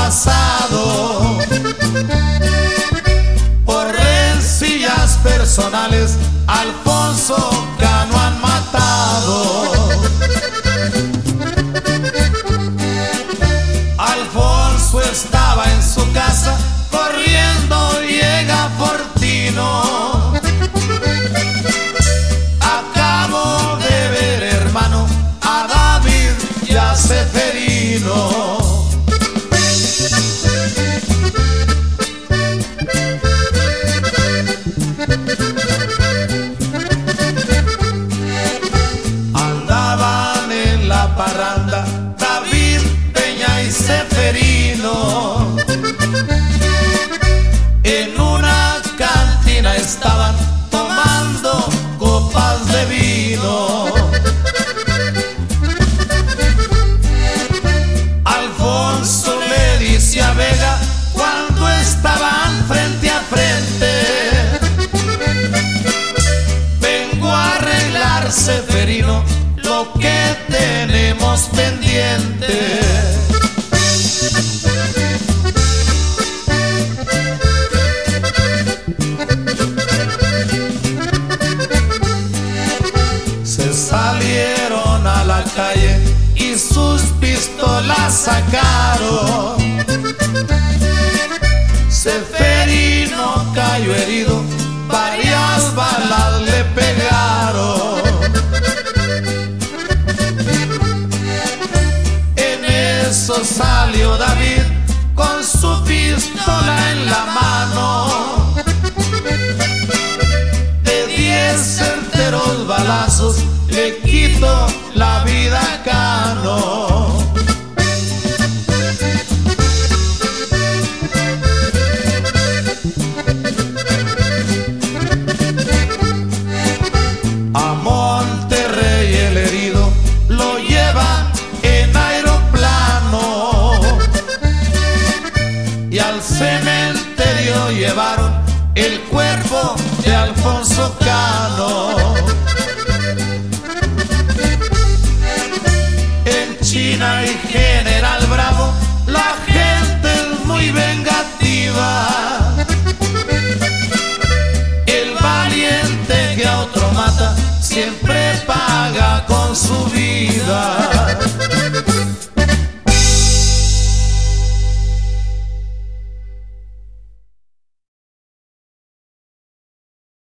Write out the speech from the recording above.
pasado. Por rencillas personales, Alfonso Cano han matado. Alfonso estaba en su casa, corriendo llega Fortino. Acabo de ver, hermano, a David y a Seferino. Andaban en la parranda David, Peña y Seferino. En una cantina estaban tomando copas de vino. Alfonso le dice a Vega cuando estaban frente a frente: vengo a arreglar, Seferino, lo que tenemos pendiente. Se salieron a la calle y sus pistolas sacaron. Seferino cayó herido, varias balas le pegaron. En eso salió David con su pistola en la mano. De 10 certeros balazos le quitó la vida a Cano. A Monterrey el herido lo llevan en aeroplano y al cementerio llevaron el cuerpo de Alfonso Cano. En China y General Bravo la gente es muy vengativa. El valiente que a otro mata siempre paga con su vida.